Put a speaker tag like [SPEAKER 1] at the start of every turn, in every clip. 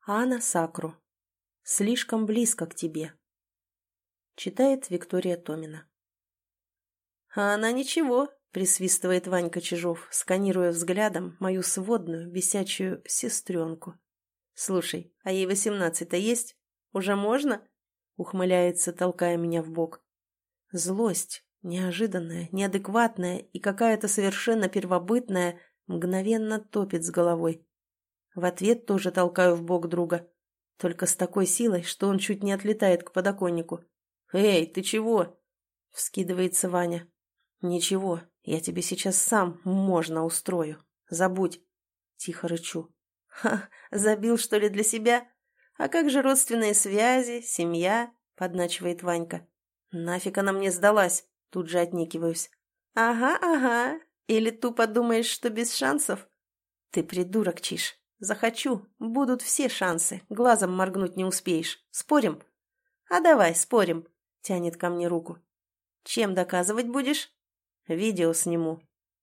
[SPEAKER 1] Ана Сакру. Слишком близко к тебе. Читает Виктория Томина. А она ничего, присвистывает Ванька Чижов, сканируя взглядом мою сводную, бесячую сестренку. Слушай, а ей 18-то есть? Уже можно? Ухмыляется, толкая меня в бок. Злость, неожиданная, неадекватная и какая-то совершенно первобытная, мгновенно топит с головой. В ответ тоже толкаю в бок друга. Только с такой силой, что он чуть не отлетает к подоконнику. «Эй, ты чего?» — вскидывается Ваня. «Ничего, я тебе сейчас сам можно устрою. Забудь!» — тихо рычу. «Ха, забил, что ли, для себя? А как же родственные связи, семья?» — подначивает Ванька. «Нафиг она мне сдалась?» — тут же отнекиваюсь. «Ага, ага. Или тупо думаешь, что без шансов?» «Ты придурок, Чиж. Захочу, будут все шансы, глазом моргнуть не успеешь. Спорим?» «А давай, спорим», — тянет ко мне руку. «Чем доказывать будешь?» «Видео сниму».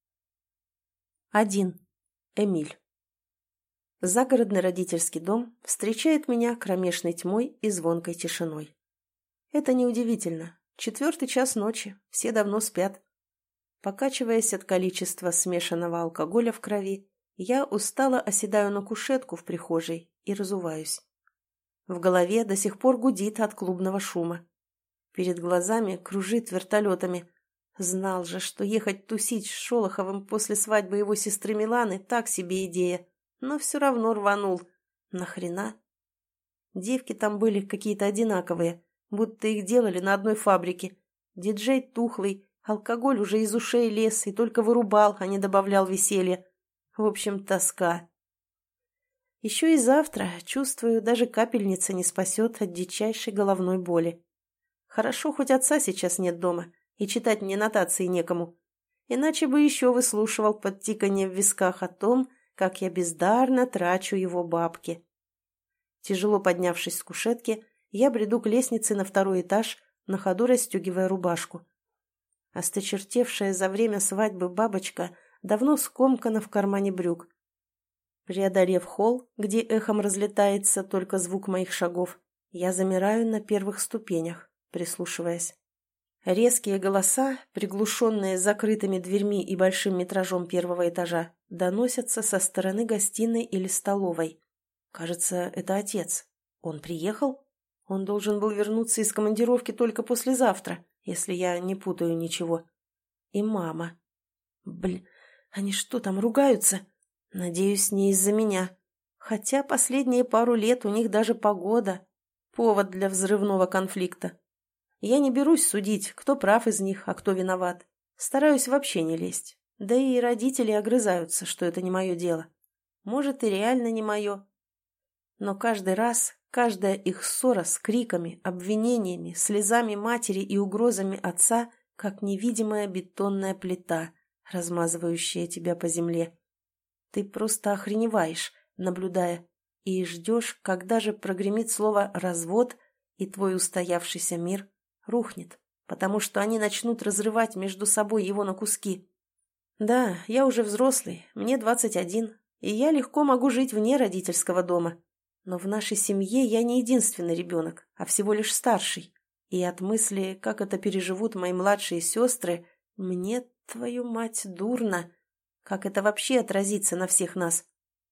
[SPEAKER 1] 1. Эмиль. Загородный родительский дом встречает меня кромешной тьмой и звонкой тишиной. Это неудивительно. 4 час ночи, все давно спят. Покачиваясь от количества смешанного алкоголя в крови, я устало оседаю на кушетку в прихожей и разуваюсь. В голове до сих пор гудит от клубного шума. Перед глазами кружит вертолетами. Знал же, что ехать тусить с Шолоховым после свадьбы его сестры Миланы так себе идея, но все равно рванул. Нахрена? Девки там были какие-то одинаковые, будто их делали на одной фабрике. Диджей тухлый, алкоголь уже из ушей лез и только вырубал, а не добавлял веселья. В общем, тоска. Еще и завтра, чувствую, даже капельница не спасет от дичайшей головной боли. Хорошо, хоть отца сейчас нет дома, и читать мне нотации некому. Иначе бы еще выслушивал подтиканье в висках о том, как я бездарно трачу его бабки. Тяжело поднявшись с кушетки, я бреду к лестнице на 2-й этаж, на ходу расстегивая рубашку. Осточертевшая за время свадьбы бабочка давно скомкана в кармане брюк. Преодолев холл, где эхом разлетается только звук моих шагов, я замираю на первых ступенях, прислушиваясь. Резкие голоса, приглушенные закрытыми дверьми и большим метражом 1-го этажа, доносятся со стороны гостиной или столовой. Кажется, это отец. Он приехал? Он должен был вернуться из командировки только послезавтра, если я не путаю ничего. И мама. Они что там, ругаются? Надеюсь, не из-за меня. Хотя последние пару лет у них даже погода. Повод для взрывного конфликта. Я не берусь судить, кто прав из них, а кто виноват. Стараюсь вообще не лезть. Да и родители огрызаются, что это не мое дело. Может, и реально не мое. Но каждый раз, каждая их ссора с криками, обвинениями, слезами матери и угрозами отца, как невидимая бетонная плита, размазывающая тебя по земле. Ты просто охреневаешь, наблюдая, и ждешь, когда же прогремит слово «развод», и твой устоявшийся мир рухнет, потому что они начнут разрывать между собой его на куски. Да, я уже взрослый, мне 21, и я легко могу жить вне родительского дома. Но в нашей семье я не единственный ребенок, а всего лишь старший. И от мысли, как это переживут мои младшие сестры, мне, твою мать, дурно. Как это вообще отразится на всех нас?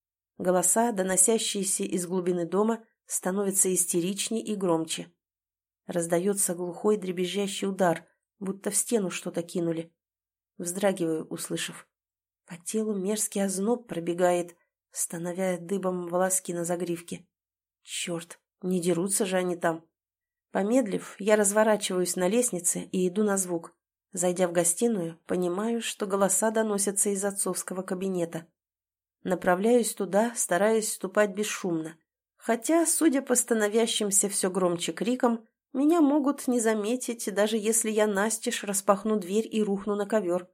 [SPEAKER 1] Голоса, доносящиеся из глубины дома, становятся истеричнее и громче. Раздается глухой дребезжащий удар, будто в стену что-то кинули. Вздрагиваю, услышав. По телу мерзкий озноб пробегает, становя дыбом волоски на загривке. Черт, не дерутся же они там. Помедлив, я разворачиваюсь на лестнице и иду на звук. Зайдя в гостиную, понимаю, что голоса доносятся из отцовского кабинета. Направляюсь туда, стараясь ступать бесшумно. Хотя, судя по становящимся все громче крикам, меня могут не заметить, даже если я настежь распахну дверь и рухну на ковер.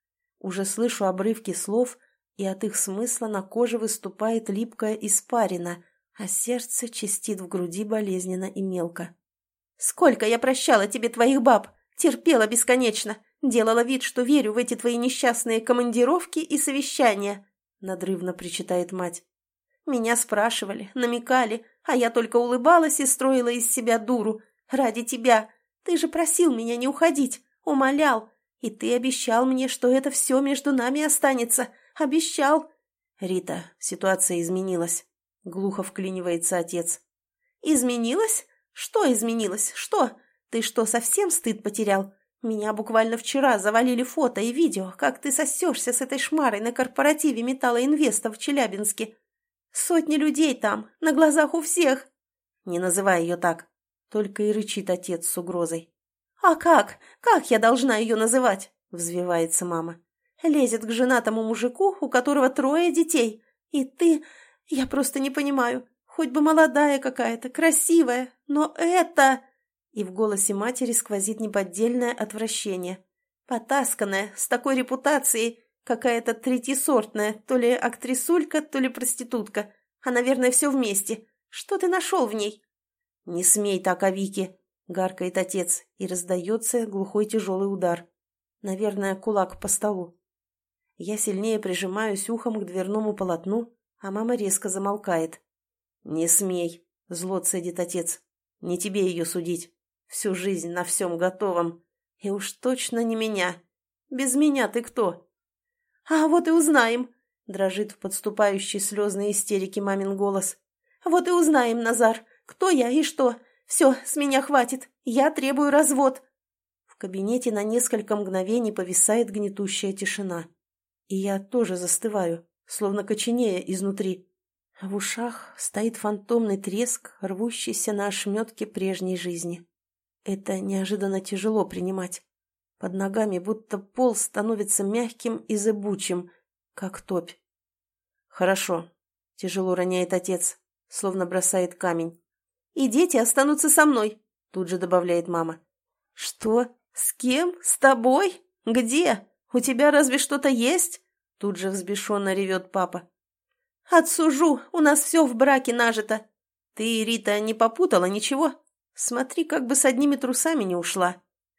[SPEAKER 1] Уже слышу обрывки слов, и от их смысла на коже выступает липкая испарина, а сердце чистит в груди болезненно и мелко. «Сколько я прощала тебе твоих баб! Терпела бесконечно! Делала вид, что верю в эти твои несчастные командировки и совещания!» — надрывно причитает мать. Меня спрашивали, намекали, а я только улыбалась и строила из себя дуру. Ради тебя. Ты же просил меня не уходить, умолял. И ты обещал мне, что это все между нами останется. Обещал. Рита, ситуация изменилась. Глухо вклинивается отец. Изменилась? Что изменилось? Что? Ты что, совсем стыд потерял? Меня буквально вчера завалили фото и видео, как ты сосешься с этой шмарой на корпоративе Металлоинвеста в Челябинске. Сотни людей там, на глазах у всех. Не называй ее так. Только и рычит отец с угрозой. А как? Как я должна ее называть? Взвивается мама. Лезет к женатому мужику, у которого 3 детей. И ты... Я просто не понимаю. Хоть бы молодая какая-то, красивая, но это... И в голосе матери сквозит неподдельное отвращение. Потасканная, с такой репутацией, какая-то третьесортная, то ли актрисулька, то ли проститутка. А, наверное, все вместе. Что ты нашел в ней? «Не смей так о Вике!» — гаркает отец, и раздается глухой тяжелый удар. Наверное, кулак по столу. Я сильнее прижимаюсь ухом к дверному полотну, а мама резко замолкает. «Не смей!» — зло цедит отец. «Не тебе ее судить. Всю жизнь на всем готовом. И уж точно не меня. Без меня ты кто?» «А вот и узнаем!» — дрожит в подступающей слезной истерике мамин голос. «Вот и узнаем, Назар, кто я и что. Все, с меня хватит. Я требую развод!» В кабинете на несколько мгновений повисает гнетущая тишина. И я тоже застываю, словно коченея изнутри. В ушах стоит фантомный треск, рвущийся на ошметке прежней жизни. Это неожиданно тяжело принимать. Под ногами будто пол становится мягким и зыбучим, как топь. «Хорошо», — тяжело роняет отец, словно бросает камень. «И дети останутся со мной», — тут же добавляет мама. «Что? С кем? С тобой? Где? У тебя разве что-то есть?» Тут же взбешенно ревет папа. «Отсужу, у нас все в браке нажито. Ты, Рита, не попутала ничего? Смотри, как бы с одними трусами не ушла.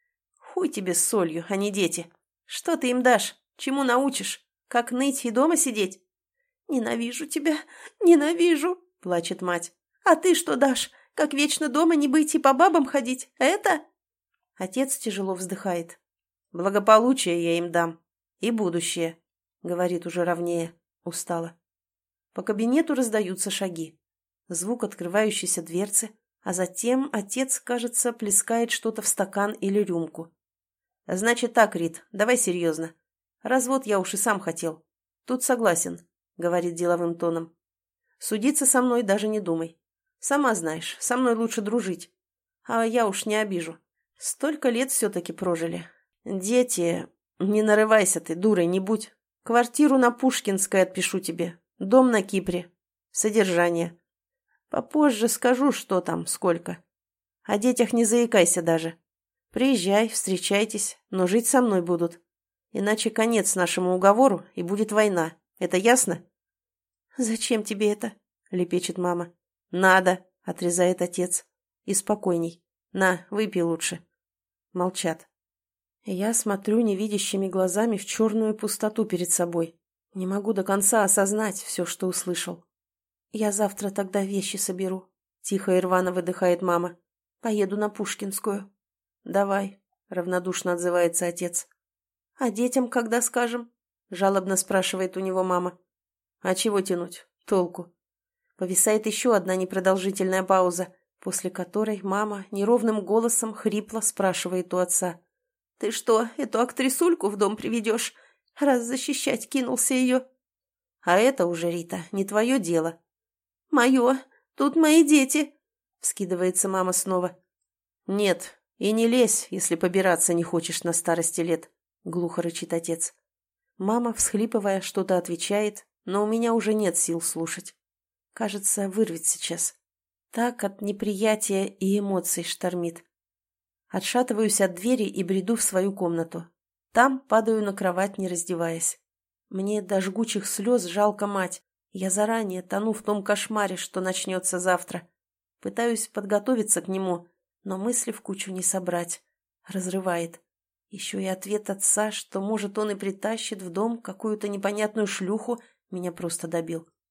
[SPEAKER 1] Хуй тебе с солью, а не дети. Что ты им дашь? Чему научишь? Как ныть и дома сидеть?» «Ненавижу тебя, ненавижу», — плачет мать. «А ты что дашь? Как вечно дома не быть и по бабам ходить? Это?» Отец тяжело вздыхает. «Благополучие я им дам. И будущее», — говорит уже ровнее, устало. По кабинету раздаются шаги. Звук открывающейся дверцы, а затем отец, кажется, плескает что-то в стакан или рюмку. «Значит так, Рит, давай серьезно. Развод я уж и сам хотел. Тут согласен», — говорит деловым тоном. «Судиться со мной даже не думай. Сама знаешь, со мной лучше дружить. А я уж не обижу. Столько лет все-таки прожили. Дети... Не нарывайся ты, дурой не будь. Квартиру на Пушкинской отпишу тебе. Дом на Кипре. Содержание. Попозже скажу, что там, сколько. О детях не заикайся даже. Приезжай, встречайтесь, но жить со мной будут. Иначе конец нашему уговору, и будет война. Это ясно?» «Зачем тебе это?» — лепечет мама. «Надо», — отрезает отец. «И спокойней. На, выпей лучше». Молчат. Я смотрю невидящими глазами в черную пустоту перед собой. Не могу до конца осознать все, что услышал. «Я завтра тогда вещи соберу», — тихо и рвано выдыхает мама. «Поеду на Пушкинскую». «Давай», — равнодушно отзывается отец. «А детям когда скажем?» — жалобно спрашивает у него мама. «А чего тянуть? Толку?» Повисает еще одна непродолжительная пауза, после которой мама неровным голосом хрипло спрашивает у отца. «Ты что, эту актрисульку в дом приведешь, раз защищать кинулся ее?» «А это уже, Рита, не твое дело». «Мое. Тут мои дети», — вскидывается мама снова. «Нет, и не лезь, если побираться не хочешь на старости лет», — глухо рычит отец. Мама, всхлипывая, что-то отвечает, но у меня уже нет сил слушать. Кажется, вырвет сейчас. Так от неприятия и эмоций штормит. Отшатываюсь от двери и бреду в свою комнату. Там падаю на кровать, не раздеваясь. Мне до жгучих слез жалко мать. Я заранее тону в том кошмаре, что начнется завтра. Пытаюсь подготовиться к нему, но мысли в кучу не собрать. Разрывает. Еще и ответ отца, что, может, он и притащит в дом какую-то непонятную шлюху, меня просто добил.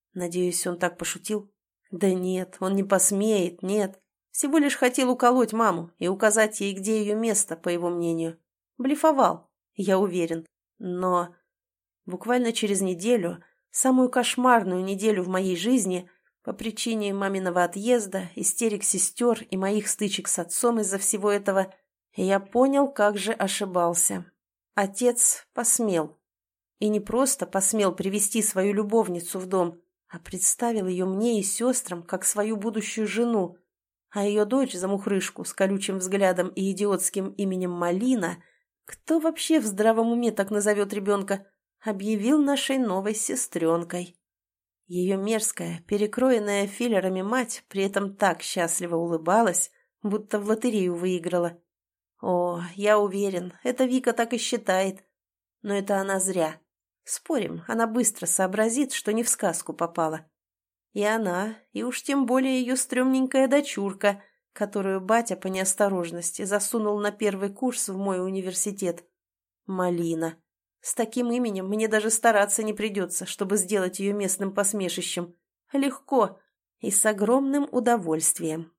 [SPEAKER 1] Надеюсь, он так пошутил? Да нет, он не посмеет, нет. Всего лишь хотел уколоть маму и указать ей, где ее место, по его мнению. Блефовал, я уверен. Но буквально через неделю, самую кошмарную неделю в моей жизни, по причине маминого отъезда, истерик сестер и моих стычек с отцом из-за всего этого, я понял, как же ошибался. Отец посмел. И не просто посмел привести свою любовницу в дом, а представил ее мне и сестрам как свою будущую жену, а ее дочь, замухрышку, с колючим взглядом и идиотским именем Малина, кто вообще в здравом уме так назовет ребенка, объявил нашей новой сестренкой. Ее мерзкая, перекроенная филлерами мать при этом так счастливо улыбалась, будто в лотерею выиграла. О, я уверен, эта Вика так и считает. Но это она зря. Спорим, она быстро сообразит, что не в сказку попала. И она, и уж тем более ее стрёмненькая дочурка, которую батя по неосторожности засунул на первый курс в мой университет. Малина. С таким именем мне даже стараться не придется, чтобы сделать ее местным посмешищем. Легко и с огромным удовольствием.